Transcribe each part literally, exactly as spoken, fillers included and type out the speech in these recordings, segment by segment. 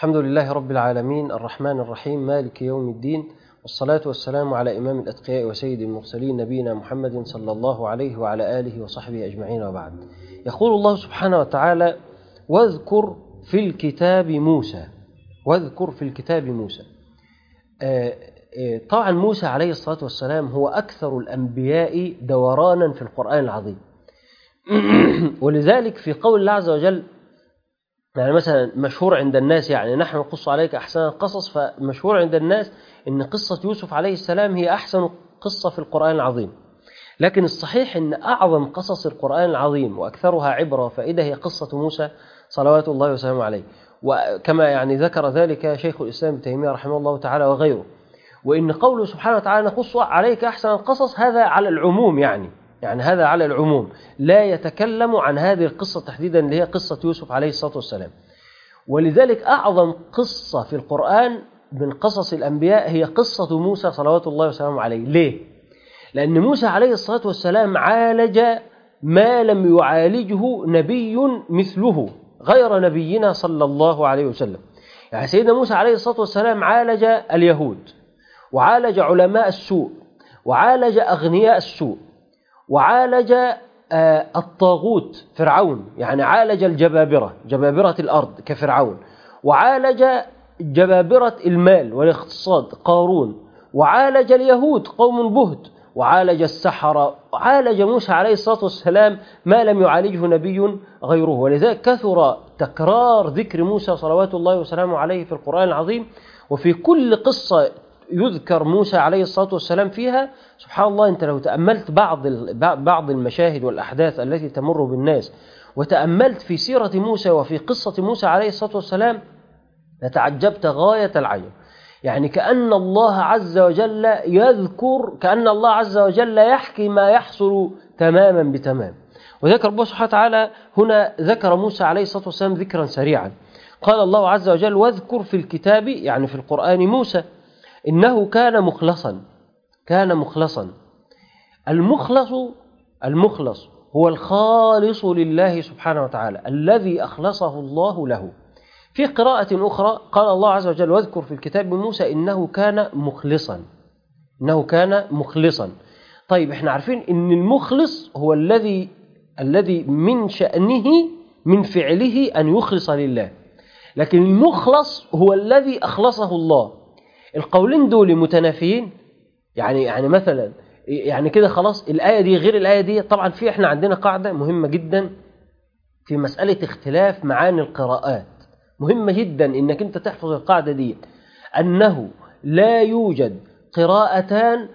الحمد لله رب العالمين الرحمن الرحيم مالك يوم الدين، والصلاة والسلام على إمام الأتقياء وسيد المرسلين نبينا محمد صلى الله عليه وعلى آله وصحبه أجمعين، وبعد. يقول الله سبحانه وتعالى: واذكر في الكتاب موسى. واذكر في الكتاب موسى. آه آه طبعا موسى عليه الصلاة والسلام هو أكثر الأنبياء دورانا في القرآن العظيم. ولذلك في قول الله عز وجل، يعني مثلا مشهور عند الناس، يعني نحن نقص عليك أحسن القصص، فمشهور عند الناس إن قصة يوسف عليه السلام هي أحسن قصة في القرآن العظيم. لكن الصحيح إن أعظم قصص القرآن العظيم وأكثرها عبرة وفائدة هي قصة موسى صلوات الله وسلامه عليه، وكما يعني ذكر ذلك شيخ الإسلام ابن تيمية رحمه الله تعالى وغيره. وإن قوله سبحانه وتعالى نقص عليك أحسن القصص هذا على العموم، يعني يعني هذا على العموم، لا يتكلم عن هذه القصة تحديدا اللي هي قصة يوسف عليه الصلاة والسلام. ولذلك أعظم قصة في القرآن من قصص الأنبياء هي قصة موسى صلوات الله وسلامه عليه. ليه؟ لأن موسى عليه الصلاة والسلام عالج ما لم يعالجه نبي مثله غير نبينا صلى الله عليه وسلم. يعني سيدنا موسى عليه الصلاة والسلام عالج اليهود، وعالج علماء السوء، وعالج أغنياء السوء، وعالج الطاغوت فرعون، يعني عالج الجبابرة جبابرة الأرض كفرعون، وعالج جبابرة المال والاقتصاد قارون، وعالج اليهود قوم بهت، وعالج السحرة. عالج موسى عليه الصلاة والسلام ما لم يعالجه نبي غيره. ولذلك كثر تكرار ذكر موسى صلوات الله وسلامه عليه في القرآن العظيم. وفي كل قصة يذكر موسى عليه الصلاة والسلام فيها، سبحان الله، أنت لو تأملت بعض بعض المشاهد والأحداث التي تمر بالناس، وتأملت في سيرة موسى وفي قصة موسى عليه الصلاة والسلام، لتعجبت غاية العجب. يعني كأن الله عز وجل يذكر، كأن الله عز وجل يحكي ما يحصل تماما بتمام. وذكر الله سبحانه وتعالى هنا، ذكر موسى عليه الصلاة والسلام ذكرا سريعا. قال الله عز وجل: واذكر في الكتاب، يعني في القرآن، موسى إنه كان مخلصا. كان مخلصا. المخلص المخلص هو الخالص لله سبحانه وتعالى، الذي أخلصه الله له. في قراءة أخرى قال الله عز وجل: واذكر في الكتاب موسى إنه كان مخلصا. إنه كان مخلصا. طيب احنا عارفين إن المخلص هو الذي الذي من شأنه من فعله أن يخلص لله، لكن المخلص هو الذي أخلصه الله. القولين دول متنافيين. يعني يعني مثلا يعني كده خلاص الآية دي غير الآية دي. طبعا في احنا عندنا قاعدة مهمة جدا في مسألة اختلاف معاني القراءات. مهمة جدا انك انت تحفظ القاعدة دي، انه لا يوجد قراءتان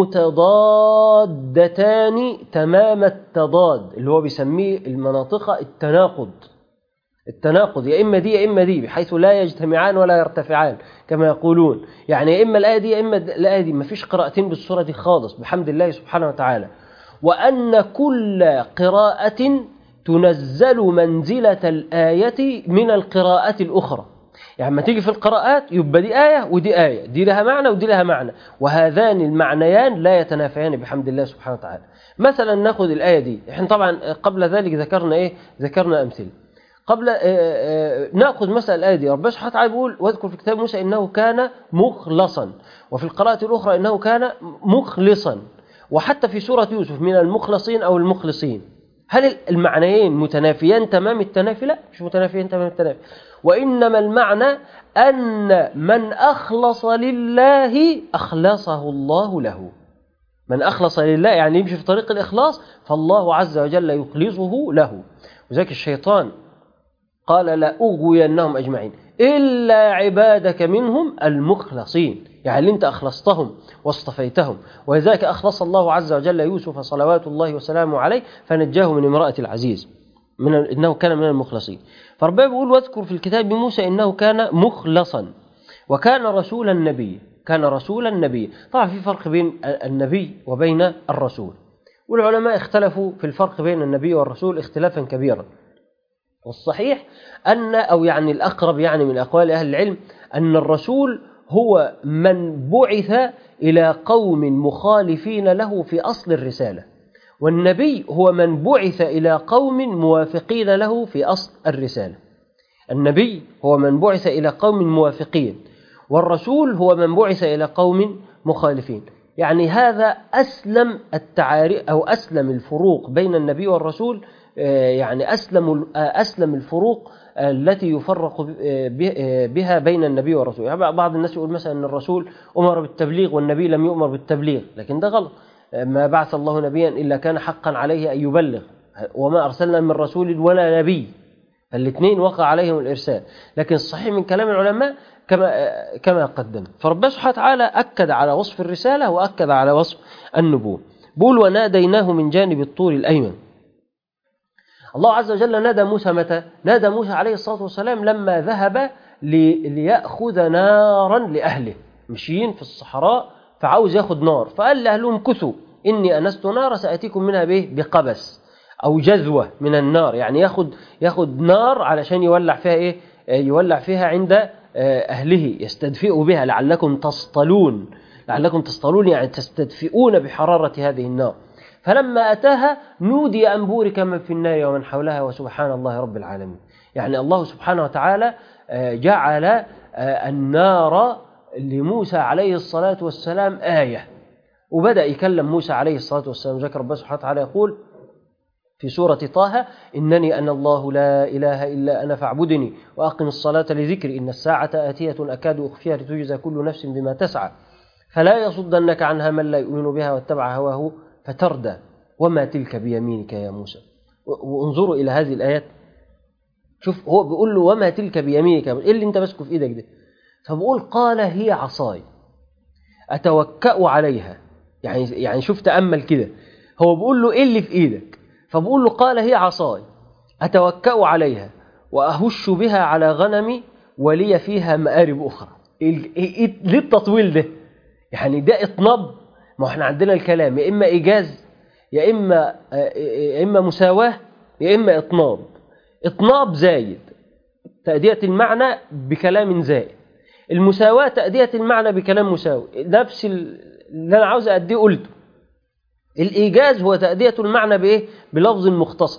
متضادتان تمام التضاد، اللي هو بيسميه المناطق التناقض. التناقض يا إما دي يا إما دي، بحيث لا يجتمعان ولا يرتفعان كما يقولون. يعني يا إما الآية دي يا إما الآية دي. ما فيش قراءتين بالصورة دي خالص بحمد الله سبحانه وتعالى. وأن كل قراءة تنزل منزلة الآية من القراءة الأخرى. يعني ما تيجي في القراءات يبقى دي آية ودي آية، دي لها معنى ودي لها معنى، وهذان المعنيان لا يتنافيان بحمد الله سبحانه وتعالى. مثلا ناخذ الآية دي، احنا طبعا قبل ذلك ذكرنا إيه؟ ذكرنا أمثلة. قبل نأخذ مثلا الآية دي، ربنا سبحانه وتعالى بيقول: واذكر في كتاب موسى إنه كان مخلصا، وفي القراءة الأخرى إنه كان مخلصا، وحتى في سورة يوسف من المخلصين أو المخلصين. هل المعنيين متنافيان تمام التنافي؟ لا، مش متنافيان تمام التنافي. وإنما المعنى أن من أخلص لله أخلصه الله له. من أخلص لله يعني يمشي في طريق الإخلاص، فالله عز وجل يخلصه له. وذلك الشيطان قال: لا أغوينهم أجمعين إلا عبادك منهم المخلصين، يعني اللي أنت أخلصتهم واصطفيتهم. ولذلك أخلص الله عز وجل يوسف صلوات الله وسلامه عليه فنجاه من امرأة العزيز، من إنه كان من المخلصين. فربنا بيقول: واذكر في الكتاب موسى إنه كان مخلصا وكان رسولا نبيا. كان رسولا نبيا. طبعا في فرق بين النبي وبين الرسول، والعلماء اختلفوا في الفرق بين النبي والرسول اختلافا كبيرا. والصحيح أن أو يعني الأقرب يعني من أقوال أهل العلم أن الرسول هو من بعث إلى قوم مخالفين له في أصل الرسالة، والنبي هو من بعث إلى قوم موافقين له في أصل الرسالة. النبي هو من بعث إلى قوم موافقين، والرسول هو من بعث إلى قوم مخالفين. يعني هذا أسلم التعاريف أو أسلم الفروق بين النبي والرسول، يعني أسلم أسلم الفروق التي يفرق بها بين النبي والرسول. يعني بعض الناس يقول مثلا أن الرسول أمر بالتبليغ والنبي لم يؤمر بالتبليغ، لكن ده غلط. ما بعث الله نبيا إلا كان حقا عليه أن يبلغ، وما أرسلنا من رسول ولا نبي، الاثنين وقع عليهم الإرسال. لكن الصحيح من كلام العلماء كما كما قدم. فربنا سبحانه وتعالى أكد على وصف الرسالة وأكد على وصف النبوة. بقول وناديناه من جانب الطور الأيمن. الله عز وجل نادى موسى متى؟ نادى موسى عليه الصلاة والسلام لما ذهب ليأخذ نارا لأهله، مشيين في الصحراء فعاوز يأخذ نار، فقال لأهلهم كثوا إني أنست نار سأتيكم منها به بقبس أو جذوة من النار، يعني يأخذ يأخذ نار علشان يولع فيها إيه؟ يولع فيها عند أهله، يستدفئوا بها لعلكم تصطلون، لعلكم تصطلون يعني تستدفئون بحرارة هذه النار. فلما أتاها نودي أن بورك من في النار ومن حولها وسبحان الله رب العالمين. يعني الله سبحانه وتعالى جعل النار لموسى عليه الصلاة والسلام آية، وبدأ يكلم موسى عليه الصلاة والسلام. ذكر ربنا سبحانه وتعالى يقول في سورة طه إنني أنا الله لا إله إلا أنا فاعبدني وأقم الصلاة لذكري إن الساعة آتية أكاد أخفيها لتجزى كل نفس بما تسعى فلا يصدنك عنها من لا يؤمن بها واتبع هواه فتردى وما تلك بيمينك يا موسى. وانظروا إلى هذه الآيات، شوف هو بيقول له وما تلك بيمينك، إيه اللي أنت ماسكه في إيدك ده؟ فبقول قال هي عصاي أتوكأ عليها. يعني يعني شوف تأمل كده، هو بيقول له إيه اللي في إيدك؟ فبقول له قال هي عصاي أتوكأ عليها وأهش بها على غنمي ولي فيها مآرب أخرى. ليه التطويل ده؟ يعني ده إطناب. ما احنا عندنا الكلام يا إما إيجاز يا إما يا إما مساواة يا إما إطناب. إطناب زايد تأدية المعنى بكلام زائد، المساواة تأدية المعنى بكلام مساوي. نفس اللي أنا عاوز أديه قلته. الإيجاز هو تأدية المعنى بإيه؟ بلفظ مختصر.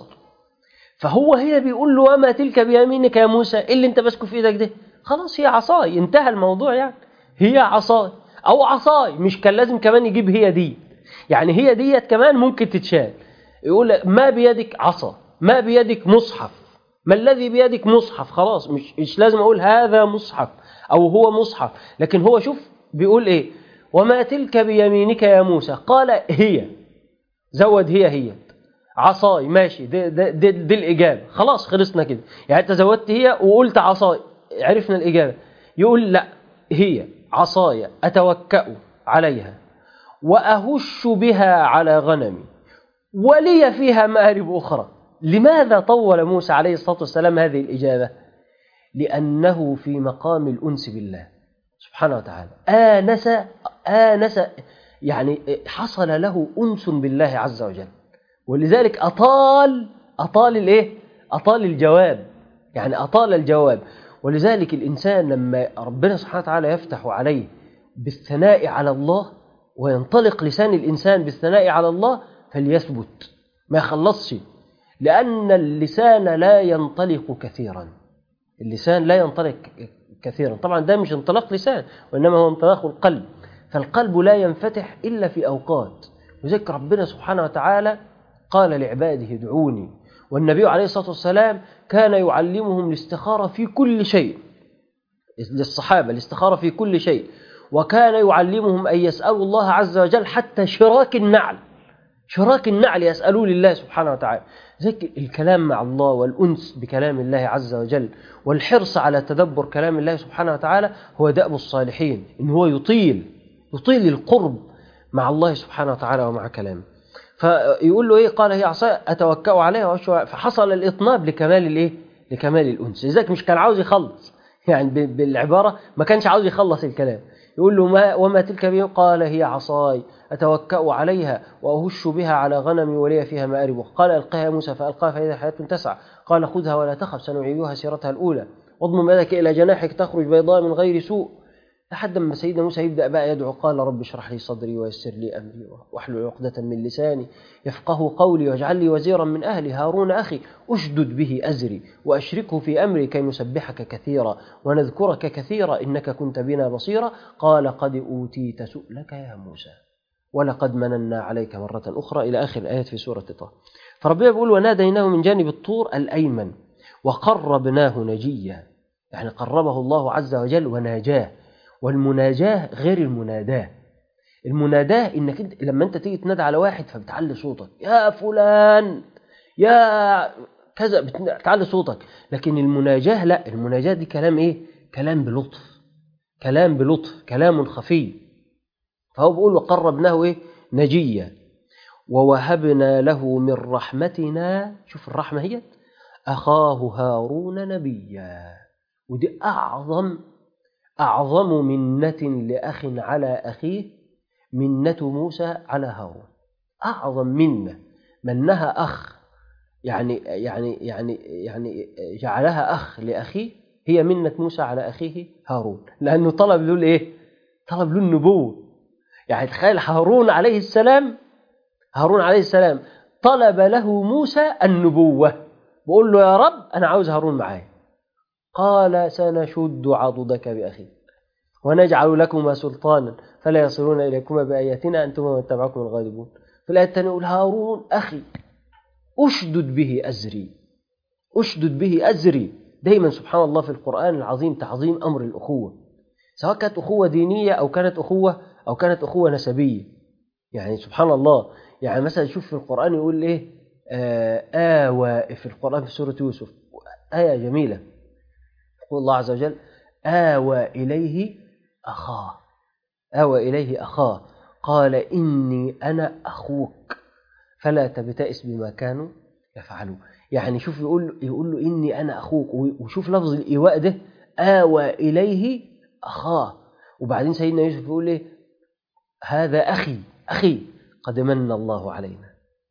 فهو هنا بيقول له وما تلك بيمينك يا موسى، إيه اللي أنت ماسكه في إيدك ده؟ خلاص هي عصاي، انتهى الموضوع. يعني هي عصاي أو عصاي، مش كان لازم كمان يجيب هي دي، يعني هي ديت كمان ممكن تتشال. يقول ما بيدك عصا، ما بيدك مصحف، ما الذي بيدك مصحف. خلاص مش, مش لازم أقول هذا مصحف أو هو مصحف، لكن هو شوف بيقول إيه؟ وما تلك بيمينك يا موسى. قال هي، زود هي هي عصاي، ماشي، دي, دي, دي, دي الإجابة. خلاص خلصنا كده. يعني أنت زودت هي وقلت عصاي، عرفنا الإجابة. يقول لا، هي عصاي أتوكأ عليها وأهش بها على غنمي ولي فيها مآرب أخرى. لماذا طول موسى عليه الصلاة والسلام هذه الإجابة؟ لأنه في مقام الأنس بالله سبحانه وتعالى. آنس آنس يعني حصل له أنس بالله عز وجل، ولذلك أطال أطال الإيه؟ أطال الجواب، يعني أطال الجواب. ولذلك الإنسان لما ربنا سبحانه وتعالى يفتح عليه بالثناء على الله وينطلق لسان الإنسان بالثناء على الله فليثبت، ما يخلصش، لأن اللسان لا ينطلق كثيرا. اللسان لا ينطلق كثيرا، طبعا ده مش انطلاق لسان وإنما هو انطلاق القلب، فالقلب لا ينفتح إلا في أوقات. وذلك ربنا سبحانه وتعالى قال لعباده ادعوني، والنبي عليه الصلاة والسلام كان يعلمهم الاستخارة في كل شيء، للصحابة الاستخارة في كل شيء، وكان يعلمهم أن يسألوا الله عز وجل حتى شراك النعل، شراك النعل يسألوا لله سبحانه وتعالى. ذلك الكلام مع الله والأنس بكلام الله عز وجل والحرص على تدبر كلام الله سبحانه وتعالى هو دأب الصالحين، إن هو يطيل يطيل القرب مع الله سبحانه وتعالى ومع كلامه. فيقول له إيه؟ قال هي عصاي أتوكأ عليها، فحصل الإطناب لكمال الإيه؟ لكمال الأنس. لذلك مش كان عاوز يخلص، يعني بالعبارة ما كانش عاوز يخلص الكلام. يقول له ما وما تلك بيه؟ قال هي عصاي أتوكأ عليها وأهش بها على غنمي ولي فيها مآرب. قال ألقها موسى فألقاها فإذا حياة تسعى. قال خذها ولا تخف سنعيدها سيرتها الأولى واضمم يدك إلى جناحك تخرج بيضاء من غير سوء لحد ما سيدنا موسى يبدأ بقى يدعو قال رب اشرح لي صدري ويسر لي أمري واحلل عقدة من لساني يفقه قولي واجعل لي وزيرا من أهلي هارون أخي أشدد به أزري وأشركه في أمري كي نسبحك كثيرا ونذكرك كثيرا إنك كنت بنا بصيرا قال قد أوتيت سؤلك يا موسى ولقد مننا عليك مرة أخرى إلى آخر الآيات في سورة طه. فربنا بيقول وناديناه من جانب الطور الأيمن وقربناه نجيا، يعني قربه الله عز وجل وناجاه. والمناجاة غير المناداة. المناداة إنك انت لما أنت تيجي تنادى على واحد فبتعلي صوتك يا فلان يا كذا بتعلي صوتك، لكن المناجاة لا، المناجاة دي كلام إيه؟ كلام بلطف، كلام بلطف، كلام خفي. فهو بيقول وقربناه إيه؟ نجيا ووهبنا له من رحمتنا، شوف الرحمة هي أخاه هارون نبيا. ودي أعظم أعظم منة لأخ على أخيه منة موسى على هارون. أعظم منة منها أخ، يعني يعني يعني يعني جعلها أخ لأخيه، هي منة موسى على أخيه هارون، لأنه طلب له إيه؟ طلب له النبوة. يعني تخيل هارون عليه السلام، هارون عليه السلام طلب له موسى النبوة، بقول له يا رب أنا عاوز هارون معايا. قال سنشد عضدك بأخيك ونجعل لكما سلطانا فلا يصلون إليكما بآياتنا أنتما ومن تبعكم الغالبون. في الآية الثانية يقول هارون أخي أشدد به أزري، أشدد به أزري. دايما سبحان الله في القرآن العظيم تعظيم أمر الأخوة، سواء كانت أخوة دينية أو كانت أخوة أو كانت أخوة نسبية. يعني سبحان الله، يعني مثلا شوف في القرآن يقول إيه آه آوى في القرآن في سورة يوسف، آية جميلة، يقول الله عز وجل آوى إليه أخاه، آوى إليه أخاه قال إني أنا أخوك فلا تبتئس بما كانوا يفعلون. يعني شوف يقول يقول له إني أنا أخوك، وشوف لفظ الإيواء ده آوى إليه أخاه. وبعدين سيدنا يوسف يقول إيه هذا أخي أخي قد من الله علينا.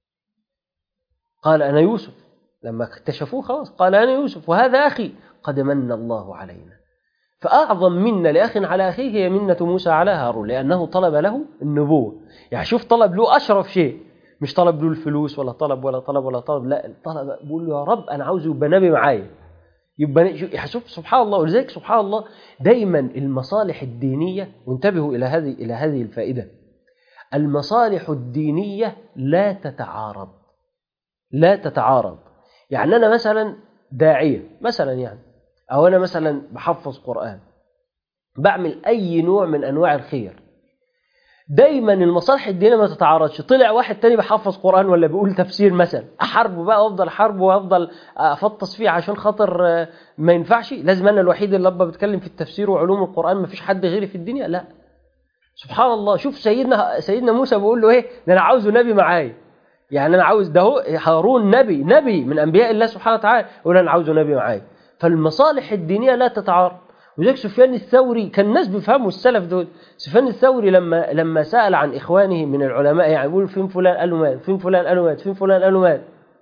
قال أنا يوسف، لما اكتشفوه خلاص قال أنا يوسف وهذا أخي قد من الله علينا. فأعظم منة لأخ على أخيه هي منة موسى على هارون، لأنه طلب له النبوة. يعني شوف طلب له أشرف شيء، مش طلب له الفلوس ولا طلب ولا طلب ولا طلب، لا طلب بيقول له يا رب أنا عاوز يبقى نبي معايا، يبقى شوف سبحان الله. ولذلك سبحان الله دايما المصالح الدينية، وانتبهوا إلى هذه إلى هذه الفائدة، المصالح الدينية لا تتعارض، لا تتعارض. يعني أنا مثلا داعية مثلا، يعني أو أنا مثلا بحفظ قرآن، بعمل أي نوع من أنواع الخير، دايما المصالح الدينية ما تتعارضش. طلع واحد تاني بحفظ قرآن ولا بيقول تفسير مثلا، أحاربه بقى وأفضل أحاربه وأفضل أفطس فيه عشان خاطر ما ينفعش، لازم أنا الوحيد اللي أبقى بتكلم في التفسير وعلوم القرآن، ما فيش حد غيري في الدنيا؟ لا. سبحان الله، شوف سيدنا سيدنا موسى بيقول له إيه ده أنا عاوزه نبي معايا، يعني أنا عاوز ده هارون نبي نبي من أنبياء الله سبحانه وتعالى، يقول أنا عاوزه نبي معايا. فالمصالح الدينية لا تتعارض. وذلك سفيان الثوري كان الناس بيفهموا السلف دول. سفيان الثوري لما لما سأل عن إخوانه من العلماء، يعني يقول فين فلان قالوا مات، فين فلان قالوا مات، فين فلان قالوا مات،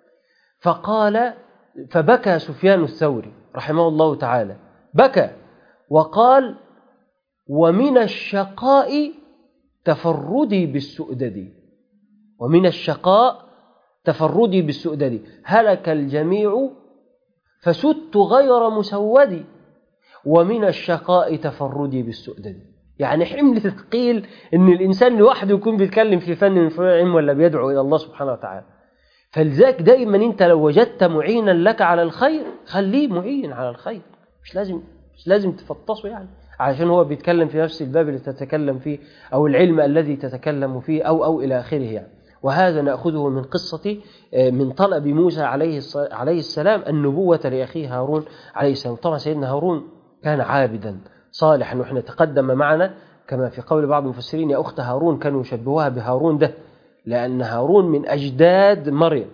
فقال فبكى سفيان الثوري رحمه الله تعالى، بكى وقال ومن الشقاء تفردي بالسؤدد، ومن الشقاء تفردي بالسؤدد هلك الجميع فسدت غير مسودي، ومن الشقاء تفردي بالسؤدد. يعني حمل ثقيل ان الانسان لوحده يكون بيتكلم في فن من فنون العلم ولا بيدعو الى الله سبحانه وتعالى. فلذلك دايما انت لو وجدت معينا لك على الخير خليه معين على الخير، مش لازم مش لازم تفطسه يعني عشان هو بيتكلم في نفس الباب اللي تتكلم فيه او العلم الذي تتكلم فيه او او الى اخره يعني. وهذا نأخذه من قصة من طلب موسى عليه عليه السلام النبوة لأخيه هارون عليه السلام. طبعا سيدنا هارون كان عابدا صالحا، ونحن تقدم معنا كما في قول بعض المفسرين يا أخت هارون، كانوا يشبهوها بهارون ده لأن هارون من أجداد مريم،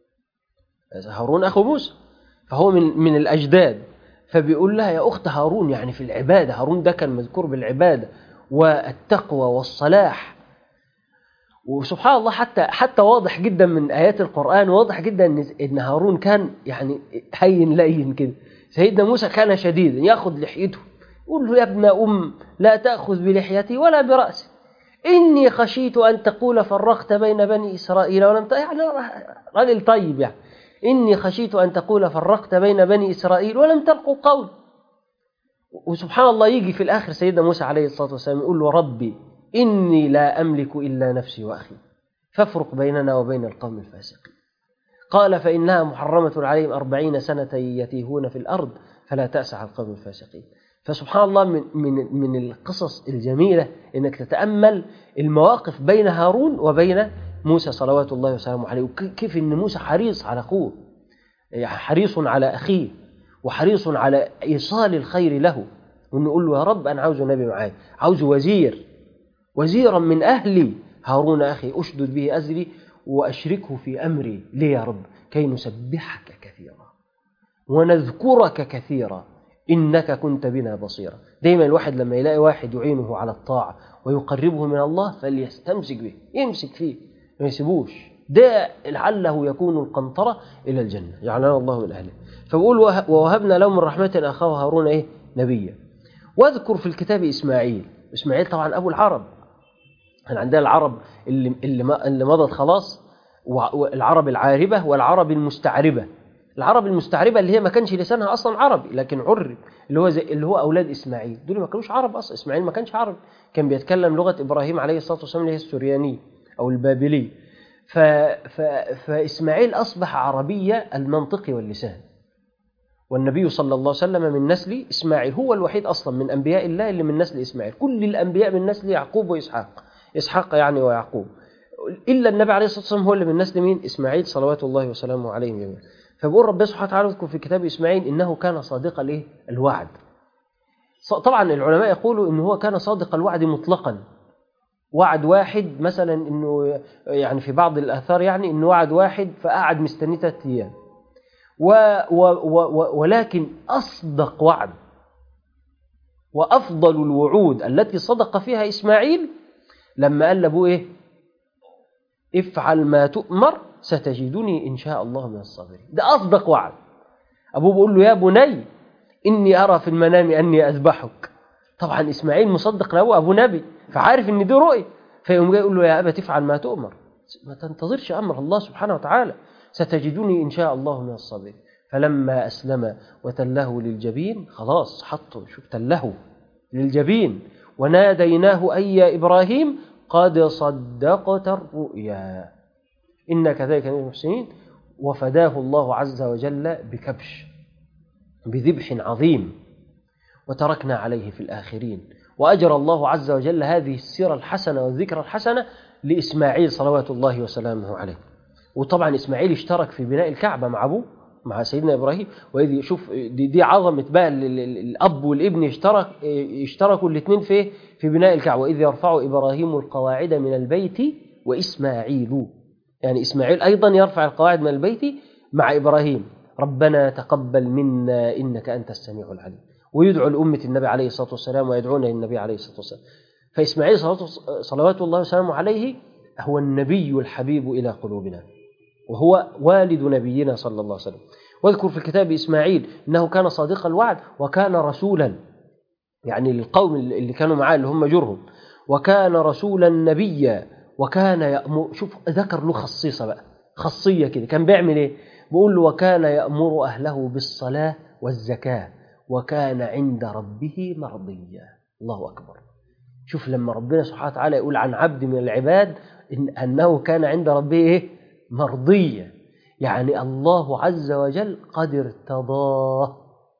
هارون أخو موسى فهو من من الأجداد، فبيقول لها يا أخت هارون، يعني في العبادة. هارون ده كان مذكور بالعبادة والتقوى والصلاح. وسبحان الله حتى حتى واضح جدا من آيات القرآن، واضح جدا إن هارون كان يعني هين لين كده. سيدنا موسى كان شديدا يأخذ لحيته قل له يا ابن أم لا تأخذ بلحيتي ولا برأسي، إني خشيت أن تقول فرقت بين بني إسرائيل ولم ت... يعني راجل طيب يعني، إني خشيت أن تقول فرقت بين بني إسرائيل ولم تلقوا قول. وسبحان الله يجي في الآخر سيدنا موسى عليه الصلاة والسلام يقول له ربي إني لا أملك إلا نفسي وأخي فافرق بيننا وبين القوم الفاسقين. قال فإنها محرمة عليهم أربعين سنة يتيهون في الأرض فلا تأس على القوم الفاسقين. فسبحان الله من, من, من القصص الجميلة إنك تتأمل المواقف بين هارون وبين موسى صلوات الله وسلامه عليه، وكيف إن موسى حريص على أخوه، يعني حريص على أخيه وحريص على إيصال الخير له، وإنه يقول له يا رب أنا عاوز نبي معاي، عاوز وزير وزيرا من أهلي هارون أخي أشدد به أزري وأشركه في أمري، ليه يا رب؟ كي نسبحك كثيرا ونذكرك كثيرا إنك كنت بنا بصيرا. دايما الواحد لما يلاقي واحد يعينه على الطاعة ويقربه من الله فليستمسك به، يمسك فيه ما يسيبوش، ده لعله يكون القنطرة إلى الجنة، جعلنا الله من أهله. فبقول ووهبنا له من رحمة أخاه هارون إيه نبيا. واذكر في الكتاب إسماعيل. إسماعيل طبعا أبو العرب، احنا عندنا العرب اللي اللي اللي مضت خلاص، والعرب العاربة والعرب المستعربة. العرب المستعربة اللي هي ما كانش لسانها أصلا عربي لكن عرب، اللي هو زي اللي هو أولاد إسماعيل، دول ما كانوش عرب أصلا. إسماعيل ما كانش عرب، كان بيتكلم لغة إبراهيم عليه الصلاة والسلام اللي هي السرياني أو البابلي. ف... ف... فإسماعيل أصبح عربية المنطق واللسان، والنبي صلى الله عليه وسلم من نسل إسماعيل، هو الوحيد أصلا من أنبياء الله اللي من نسل إسماعيل. كل الأنبياء من نسل يعقوب وإسحاق، إسحاق يعني ويعقوب، إلا النبي عليه الصلاة والسلام هو اللي من نسل مين؟ إسماعيل صلوات الله وسلامه عليهم جميعا. فبقول ربنا سبحانه وتعالى اذكر في كتاب إسماعيل إنه كان صادق الايه الوعد. طبعا العلماء يقولوا إنه هو كان صادق الوعد مطلقا، وعد واحد مثلا إنه يعني في بعض الآثار يعني إنه وعد واحد فقعد مستني ثلاث أيام، و و و ولكن أصدق وعد وأفضل الوعود التي صدق فيها إسماعيل لما قال لأبوه إيه؟ افعل ما تؤمر ستجدني إن شاء الله من الصابرين. ده أصدق وعد. أبوه بيقول له يا بني إني أرى في المنام أني أذبحك. طبعا إسماعيل مصدق له أبو نبي فعارف إن دي رؤية، فيقوم جاي يقول له يا أبا تفعل ما تؤمر، ما تنتظرش أمر الله سبحانه وتعالى، ستجدني إن شاء الله من الصابرين. فلما أسلم وتله للجبين، خلاص حطه شوف تله للجبين، وناديناه أي يا إبراهيم قد صدقت الرؤيا إن كذلك من المحسنين. وفداه الله عز وجل بكبش بذبح عظيم، وتركنا عليه في الآخرين. وأجرى الله عز وجل هذه السيرة الحسنة والذكرى الحسنة لإسماعيل صلوات الله وسلامه عليه. وطبعا إسماعيل اشترك في بناء الكعبة مع أبوه مع سيدنا إبراهيم، وإذ يشوف دي, دي عظمة بقى الأب والابن اشترك اشتركوا الاثنين في في بناء الكعبة. وإذ يرفع إبراهيم القواعد من البيت وإسماعيل، يعني إسماعيل أيضا يرفع القواعد من البيت مع إبراهيم، ربنا تقبل منا إنك أنت السميع العليم. ويدعو لأمة النبي عليه الصلاة والسلام ويدعون للنبي عليه الصلاة والسلام. فإسماعيل صلوات الله وسلامه عليه هو النبي الحبيب إلى قلوبنا، وهو والد نبينا صلى الله عليه وسلم. واذكر في الكتاب إسماعيل إنه كان صادق الوعد وكان رسولا، يعني للقوم اللي كانوا معاه اللي هم جرهم، وكان رسولا نبيا، وكان يأمر. شوف ذكر له خصيصة بقى، خاصية كده، كان بيعمل إيه؟ بيقول له وكان يأمر أهله بالصلاة والزكاة وكان عند ربه مرضيا. الله أكبر. شوف لما ربنا سبحانه وتعالى يقول عن عبد من العباد إن أنه كان عند ربه إيه؟ مرضية، يعني الله عز وجل قد ارتضاه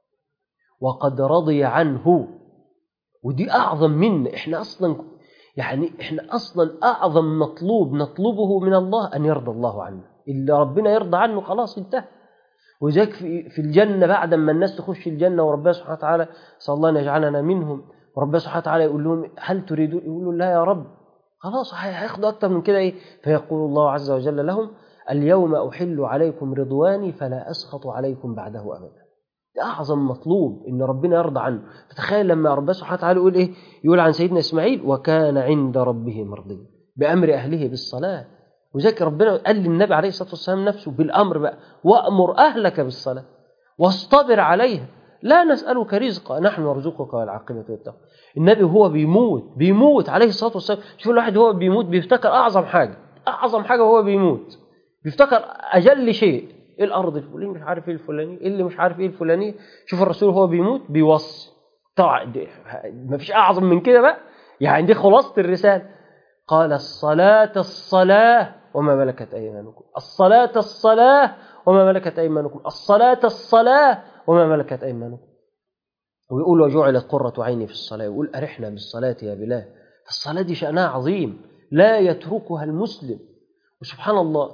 وقد رضي عنه. ودي أعظم منا إحنا أصلا، يعني إحنا أصلا أعظم مطلوب نطلبه من الله أن يرضى الله عنه. اللي ربنا يرضى عنه خلاص انتهى. وذلك في الجنة بعد ما الناس تخش الجنة وربنا سبحانه وتعالى صلى الله أن يجعلنا منهم، وربنا سبحانه وتعالى يقول لهم هل تريدون؟ يقولوا لا يا رب، خلاص هياخدوا أكتر من كده إيه؟ فيقول الله عز وجل لهم اليوم أحل عليكم رضواني فلا أسخط عليكم بعده أبدا. ده أعظم مطلوب إن ربنا يرضى عنه. فتخيل لما ربنا سبحانه وتعالى يقول إيه؟ يقول عن سيدنا إسماعيل وكان عند ربه مرضيا بأمر أهله بالصلاة. وذلك ربنا قال للنبي عليه الصلاة والسلام نفسه بالأمر بقى، وأمر أهلك بالصلاة واصطبر عليها لا نسألك رزقا نحن نرزقك والعاقبة للتقوى. النبي هو بيموت بيموت عليه الصلاة والسلام، شوف الواحد هو بيموت بيفتكر أعظم حاجة، أعظم حاجة وهو بيموت بيفتكر أجل شيء، إيه الأرض الفلانية مش عارف إيه الفلاني، إيه اللي مش عارف إيه الفلاني. شوف الرسول هو بيموت بيوصي، طبعا ما فيش أعظم من كده بقى، يعني دي خلاصة الرسالة. قال الصلاة الصلاة وما ملكت أيمانكم، الصلاة الصلاة وما ملكت أيمانكم، الصلاة الصلاة وما ملكت أيمانكم. ويقول وجعلت قرة عيني في الصلاة، ويقول أرحنا بالصلاة يا بلال. الصلاة دي شأنها عظيم لا يتركها المسلم. وسبحان الله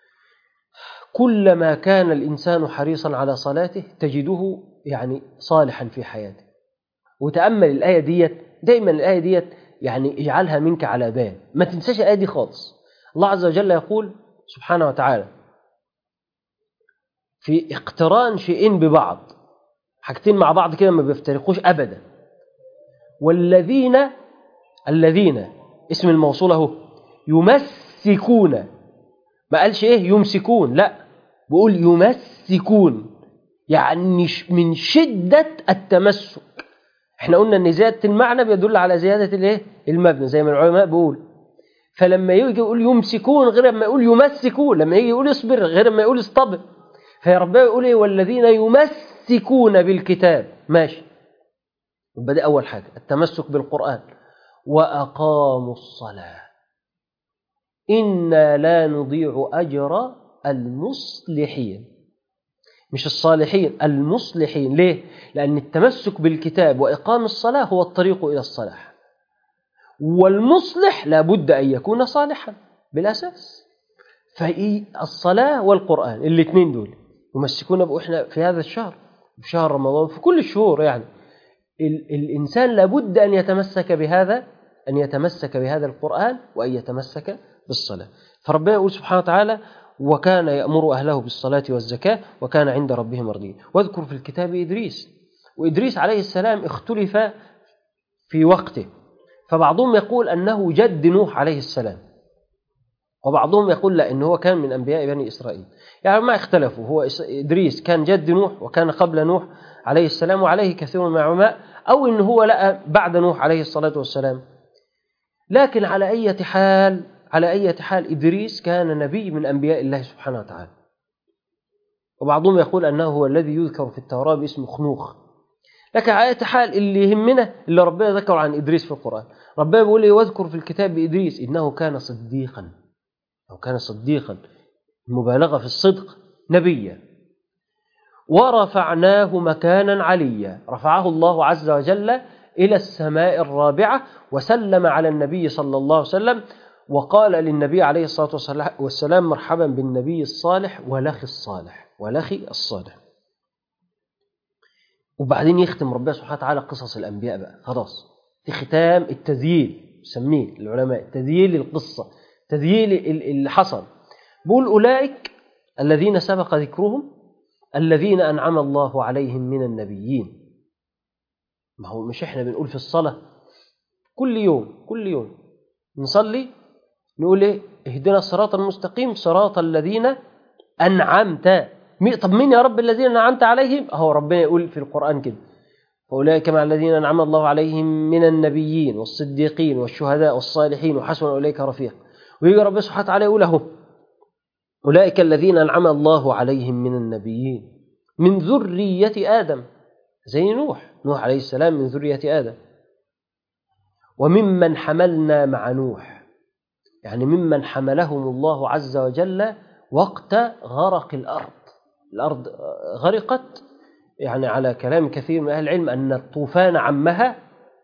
كلما كان الإنسان حريصا على صلاته تجده يعني صالحا في حياته. وتأمل الآية ديت دايما، الآية ديت يعني اجعلها منك على بال، ما تنساش الآية دي خالص. الله عز وجل يقول سبحانه وتعالى في اقتران شيئين ببعض، حاجتين مع بعض كده ما بيفترقوش أبدا. والذين الذين اسم الموصول اهو، يمسكون، ما قالش ايه يمسكون، لا بيقول يمسكون، يعني من شدة التمسك. احنا قلنا ان زيادة المعنى بيدل على زيادة الايه المبنى زي ما العلماء بيقول. فلما يجي يقول يمسكون غير لما يقول يمسكون، لما يجي يقول اصبر غير لما يقول اصطبر. فيا ربنا يقول ايه والذين يمسكون بالكتاب، ماشي، يبقى دي اول حاجة التمسك بالقرآن. وأقاموا الصلاة إنا لا نضيع أجر المصلحين، مش الصالحين، المصلحين. ليه؟ لأن التمسك بالكتاب وإقام الصلاة هو الطريق إلى الصلاح، والمصلح لابد أن يكون صالحا بالأساس. فالصلاة والقرآن الاثنين دول يمسكون بقى. إحنا في هذا الشهر، في شهر رمضان، في كل الشهور يعني الإنسان لابد أن يتمسك بهذا، أن يتمسك بهذا القرآن وأن يتمسك بالصلاة. فربنا يقول سبحانه وتعالى وكان يأمر أهله بالصلاة والزكاة وكان عند ربه مرضيا. واذكر في الكتاب إدريس، وإدريس عليه السلام اختلف في وقته، فبعضهم يقول أنه جد نوح عليه السلام، وبعضهم يقول لا إنه هو كان من أنبياء بني إسرائيل. يعني ما اختلفوا، هو إدريس كان جد نوح وكان قبل نوح عليه السلام، وعليه كثير من العلماء، أو إنه هو لقى بعد نوح عليه الصلاة والسلام. لكن على أي حال على أي حال إدريس كان نبي من أنبياء الله سبحانه وتعالى. وبعضهم يقول أنه هو الذي يذكر في التوراة باسم خنوخ. لكن على أي حال اللي يهمنا اللي ربنا ذكر عن إدريس في القرآن، ربنا بيقول لي واذكر في الكتاب إدريس إنه كان صديقا، أو كان صديقا مبالغة في الصدق، نبيا. ورفعناه مكانا عليا، رفعه الله عز وجل إلى السماء الرابعة، وسلم على النبي صلى الله عليه وسلم، وقال للنبي عليه الصلاة والسلام مرحبا بالنبي الصالح ولخي الصالح ولخي الصالح. وبعدين يختم ربنا سبحانه وتعالى قصص الأنبياء بقى، خلاص في ختام التذييل، يسميه العلماء تذييل القصة، تذييل اللي حصل. بقول أولئك الذين سبق ذكرهم الذين أنعم الله عليهم من النبيين. ما هو مش إحنا بنقول في الصلاة كل يوم كل يوم نصلي نقول إيه اهدنا الصراط المستقيم صراط الذين أنعمت. طب مين يا رب الذين أنعمت عليهم؟ أهو ربنا يقول في القرآن كده أولئك مع الذين أنعم الله عليهم من النبيين والصديقين والشهداء والصالحين وحسن أولئك رفيق. ويجي رب سبحانه وتعالى يقول أهو أولئك الذين أنعم الله عليهم من النبيين من ذرية آدم، زي نوح نوح عليه السلام من ذرية آدم، وممن حملنا مع نوح، يعني ممن حملهم الله عز وجل وقت غرق الأرض. الأرض غرقت، يعني على كلام كثير من أهل العلم أن الطوفان عمها،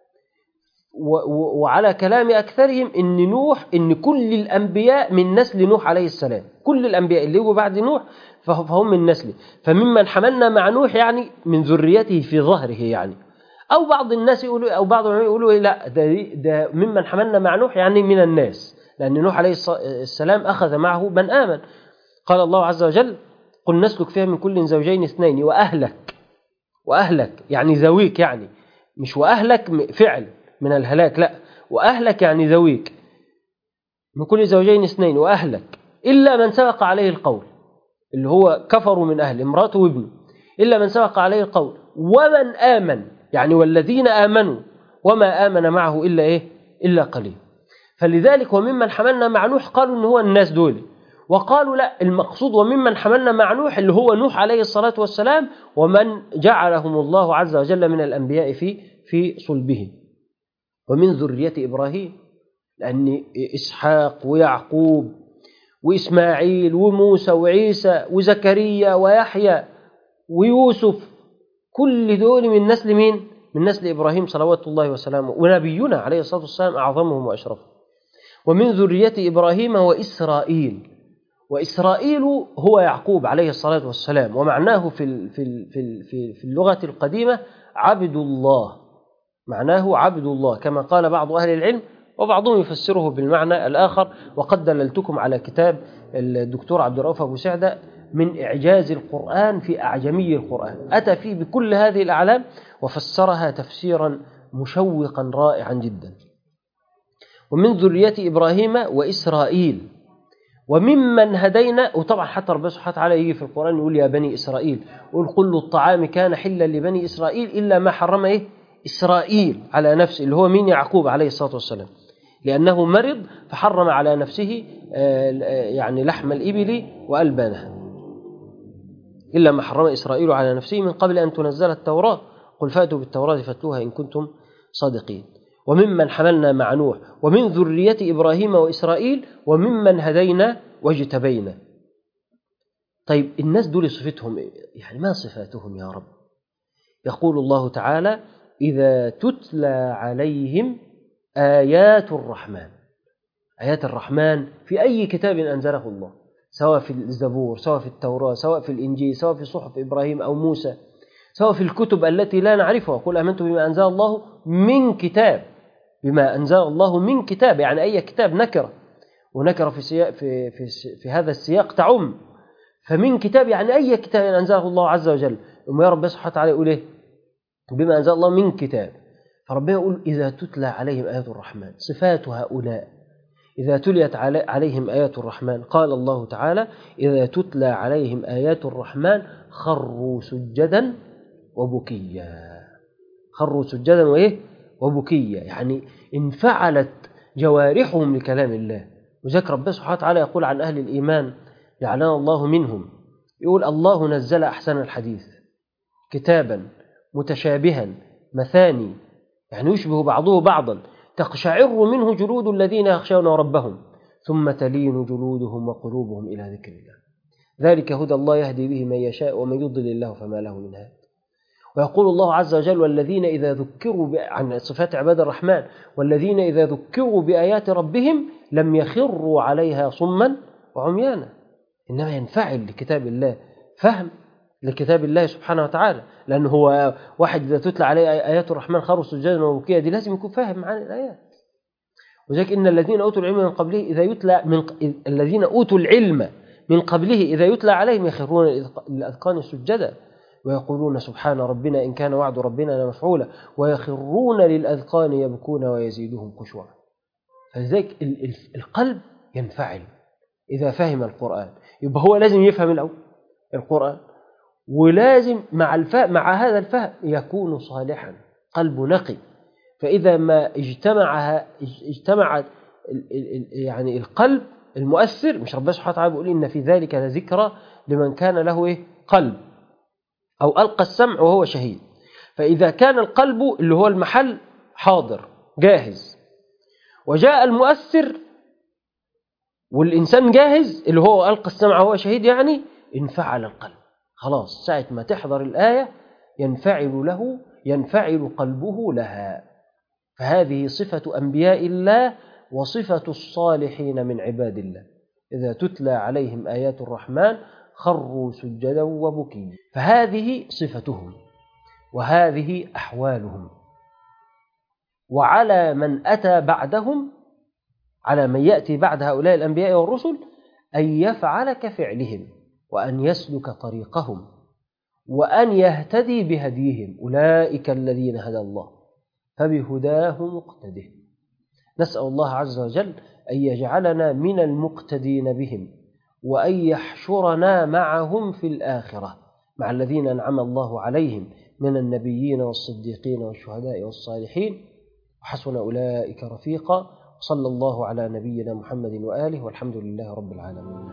وعلى كلام أكثرهم إن نوح إن كل الأنبياء من نسل نوح عليه السلام، كل الأنبياء اللي يجوا بعد نوح فهم من نسله. فممن حملنا مع نوح يعني من ذريته في ظهره يعني. أو بعض الناس يقولوا أو بعض العلماء يقولوا لا ده, ده ممن حملنا مع نوح يعني من الناس، لأن نوح عليه السلام أخذ معه من آمن. قال الله عز وجل قل نسلك فيها من كل زوجين اثنين وأهلك، وأهلك يعني ذويك، يعني مش وأهلك فعل من الهلاك، لا وأهلك يعني ذويك، من كل زوجين اثنين وأهلك إلا من سبق عليه القول، اللي هو كفروا من أهل امراته وابنه، إلا من سبق عليه القول ومن آمن، يعني والذين آمنوا وما آمن معه إلا إيه؟ إلا قليل. فلذلك وممن حملنا مع نوح قالوا إن هو الناس دول، وقالوا لا، المقصود وممن حملنا مع نوح اللي هو نوح عليه الصلاة والسلام ومن جعلهم الله عز وجل من الأنبياء في في صلبه. ومن ذرية إبراهيم، لأن إسحاق ويعقوب وإسماعيل وموسى وعيسى وزكريا ويحيى ويوسف كل دول من نسل مين؟ من نسل إبراهيم صلوات الله وسلامه، ونبينا عليه الصلاة والسلام أعظمهم وأشرفهم. ومن ذرية إبراهيم وإسرائيل، وإسرائيل هو يعقوب عليه الصلاة والسلام، ومعناه في في في في اللغة القديمة عبد الله، معناه عبد الله كما قال بعض أهل العلم، وبعضهم يفسره بالمعنى الآخر. وقد دللتكم على كتاب الدكتور عبد الرؤوف أبو سعدة من إعجاز القرآن في أعجمي القرآن، أتى فيه بكل هذه الأعلام وفسرها تفسيرا مشوقا رائعا جدا. ومن ذرية إبراهيم وإسرائيل وممن هدينا، وطبعا حتى ربنا سبحانه وتعالى يجي في القرآن يقول يا بني إسرائيل، يقول كل الطعام كان حلا لبني إسرائيل إلا ما حرم إيه؟ إسرائيل على نفسه، اللي هو مين؟ يعقوب عليه الصلاة والسلام، لأنه مرض فحرم على نفسه يعني لحم الإبل وألبانها، إلا ما حرم إسرائيل على نفسه من قبل أن تنزل التوراة، قل فأتوا بالتوراة فاتلوها إن كنتم صادقين. وممن حملنا مع نوح ومن ذرية إبراهيم وإسرائيل وممن هدينا واجتبينا. طيب الناس دول صفتهم إيه؟ يعني ما صفاتهم يا رب؟ يقول الله تعالى إذا تتلى عليهم آيات الرحمن. آيات الرحمن في أي كتاب أنزله الله، سواء في الزبور، سواء في التوراة، سواء في الإنجيل، سواء في صحف إبراهيم أو موسى، سواء في الكتب التي لا نعرفها. قل آمنت بما أنزل الله من كتاب، بما أنزل الله من كتاب، يعني أي كتاب نكرة، ونكرة في, سياق في, في, في هذا السياق تعم، فمن كتاب يعني أي كتاب أنزله الله عز وجل. وما يا رب سبحانه وتعالى يقول إيه؟ بما أنزل الله من كتاب. فربنا يقول إذا تتلى عليهم آيات الرحمن، صفات هؤلاء إذا تليت عليهم آيات الرحمن، قال الله تعالى إذا تتلى عليهم آيات الرحمن خروا سجدا وبكيا. خروا سجدا وإيه؟ وبكيا، يعني انفعلت جوارحهم لكلام الله. وذلك ربنا سبحانه وتعالى يقول عن أهل الإيمان جعلنا الله منهم، يقول الله نزل أحسن الحديث كتابا متشابها مثاني، يعني يشبه بعضه بعضا، تقشعر منه جلود الذين يخشون ربهم ثم تلين جلودهم وقلوبهم إلى ذكر الله ذلك هدى الله يهدي به من يشاء ومن يضلل الله فما له من هاد. ويقول الله عز وجل والذين إذا ذكروا عن صفات عباد الرحمن والذين إذا ذكروا بآيات ربهم لم يخروا عليها صما وعميانا، إنما ينفعل لكتاب الله، فهم لكتاب الله سبحانه وتعالى، لأنه هو واحد إذا تتلى عليه آيات الرحمن خروا سجدا وبكيا، دي لازم يكون فاهم معاني الآيات. وذلك إن الذين أوتوا العلم من قبله إذا يتلى من الذين أوتوا العلم من قبله إذا يتلى عليهم يخرون للأذقان سجدا ويقولون سبحان ربنا إن كان وعد ربنا لمفعولا ويخرون للأذقان يبكون ويزيدهم خشوعا. فلذلك القلب ينفعل إذا فهم القرآن، يبقى هو لازم يفهم الأول القرآن، ولازم مع الفهم مع هذا الفهم يكون صالحا، قلب نقي. فإذا ما اجتمع اجتمع يعني القلب المؤثر، مش ربنا سبحانه وتعالى بيقول إن في ذلك لذكرى لمن كان له إيه؟ قلب، أو ألقى السمع وهو شهيد. فإذا كان القلب اللي هو المحل حاضر جاهز، وجاء المؤثر والإنسان جاهز اللي هو ألقى السمع وهو شهيد، يعني انفعل القلب خلاص. ساعة ما تحضر الآية ينفعل له ينفعل قلبه لها. فهذه صفة أنبياء الله وصفة الصالحين من عباد الله، إذا تتلى عليهم آيات الرحمن خروا سجدا وبكيا. فهذه صفتهم وهذه أحوالهم. وعلى من أتى بعدهم، على من يأتي بعد هؤلاء الأنبياء والرسل، أن يفعل كفعلهم وأن يسلك طريقهم وأن يهتدي بهديهم. أولئك الذين هدى الله فبهداه مقتده. نسأل الله عز وجل أن يجعلنا من المقتدين بهم وأن يحشرنا معهم في الآخرة مع الذين أنعم الله عليهم من النبيين والصديقين والشهداء والصالحين وحسن أولئك رفيقا. صلى الله على نبينا محمد وآله والحمد لله رب العالمين.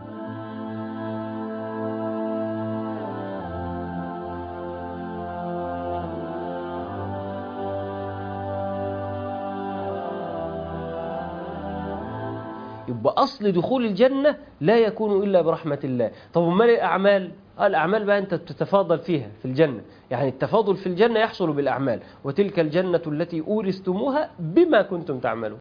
يبقى أصل دخول الجنة لا يكون إلا برحمة الله. طب وما الأعمال؟ الأعمال بقى أنت تتفاضل فيها في الجنة، يعني التفاضل في الجنة يحصل بالأعمال، وتلك الجنة التي أورثتموها بما كنتم تعملون.